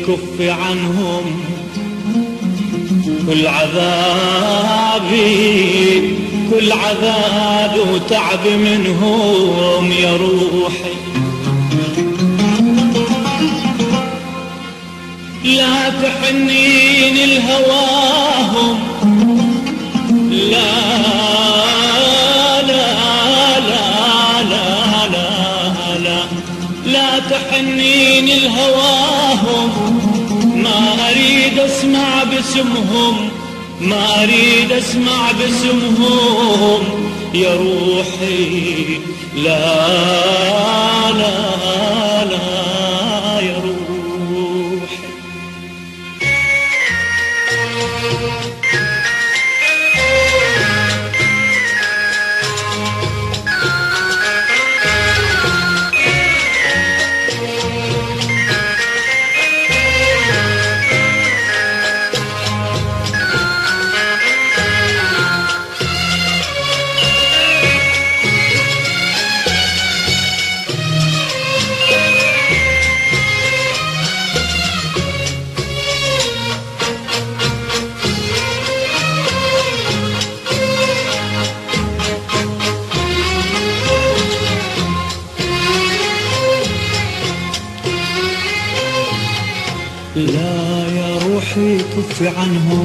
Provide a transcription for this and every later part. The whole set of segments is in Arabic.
كف عنهم كل عذابي، كل عذاب وتعب منهم يا روحي. لا تحنين لهواهم، لا لا لا لا لا لا لا تحنين لهواهم. ما أريد أسمع باسمهم، ما أريد أسمع باسمهم يا روحي. لا لا لا يا روحي. لا يا روحي كف عنهم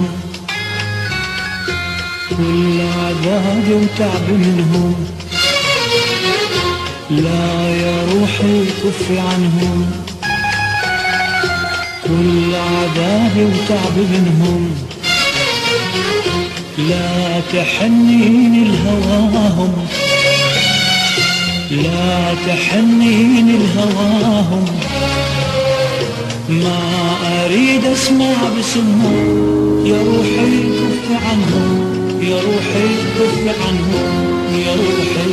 كل عذاب وتعب منهم. لا يا روحي كف عنهم كل عذاب وتعب منهم. لا تحنين لهواهم، لا تحنين لهواهم. ما أريد أسمع باسمهم يا روحي كف عنهم، يا روحي كف عنهم يا روحي.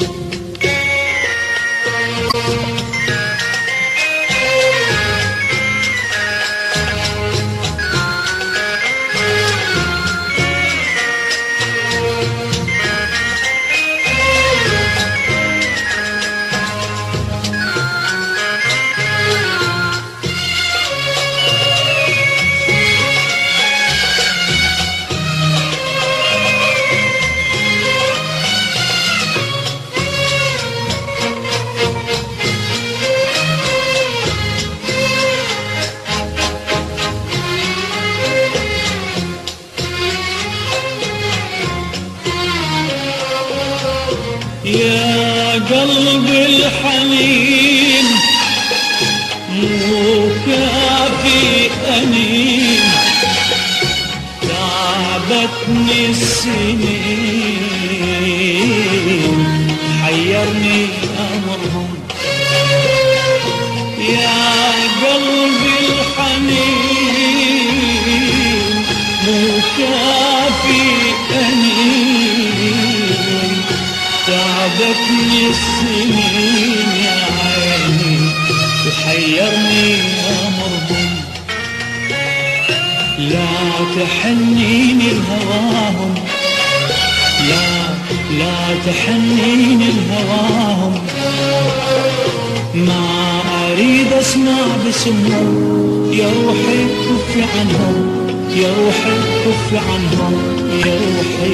يا قلبي الحنين مو كافي أنين، تعبتني السنين حيرني أمرهم. يا قلبي الحنين مو كافي أنين، تعبتني السنين يا عيني وحيرني أمرهم. لا تحنين لهواهم، لا لا تحنين لهواهم. ما أريد أسمع باسمهم يا روحي كف عنهم، يا روحي كف عنهم يا روحي.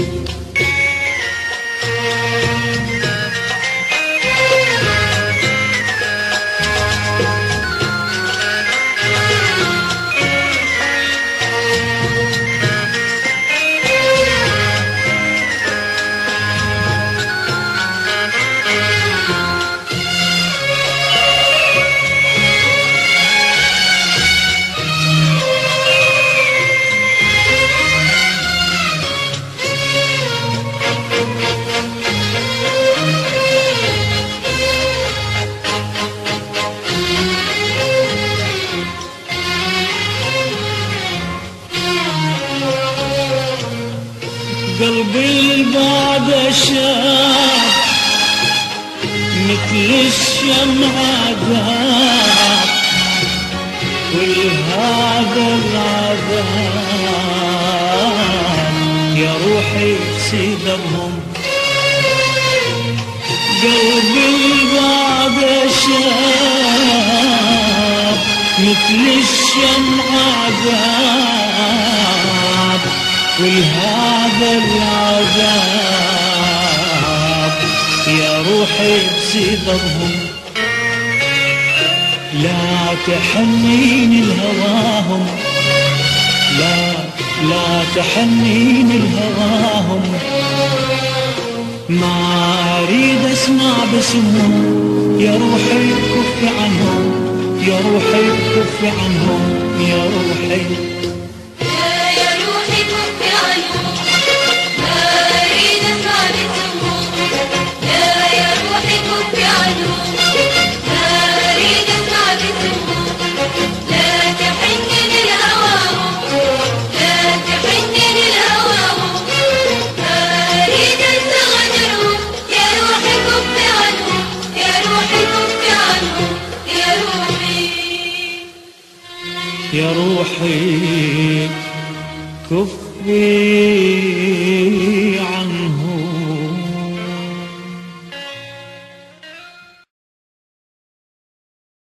قلبي البعد شاب مثل الشمعة ذاب، كل هذا العذاب يا روحي سيدهم. قلبي البعد شاب مثل الشمعة عذاب، ولهذا العذاب يا روحي بصدرهم. لا تحنين لهواهم، لا تحنين لهواهم، ما اريد اسمع باسمهم. يا روحي كفي عنهم، يا روحي كفي عنهم، يا روحي. يا روحي كفي عنهم، ما اريد اسمع باسمهم. يا روحي كفي عنهم، ما اريد اسمع باسمهم. لا تحنن لهواهم، لا تحنن لهواهم، ما اريد انسى غدرهم. يا روحي كفي عنهم، يا روحي كفي عنهم، يا روحي. يا روحي كفي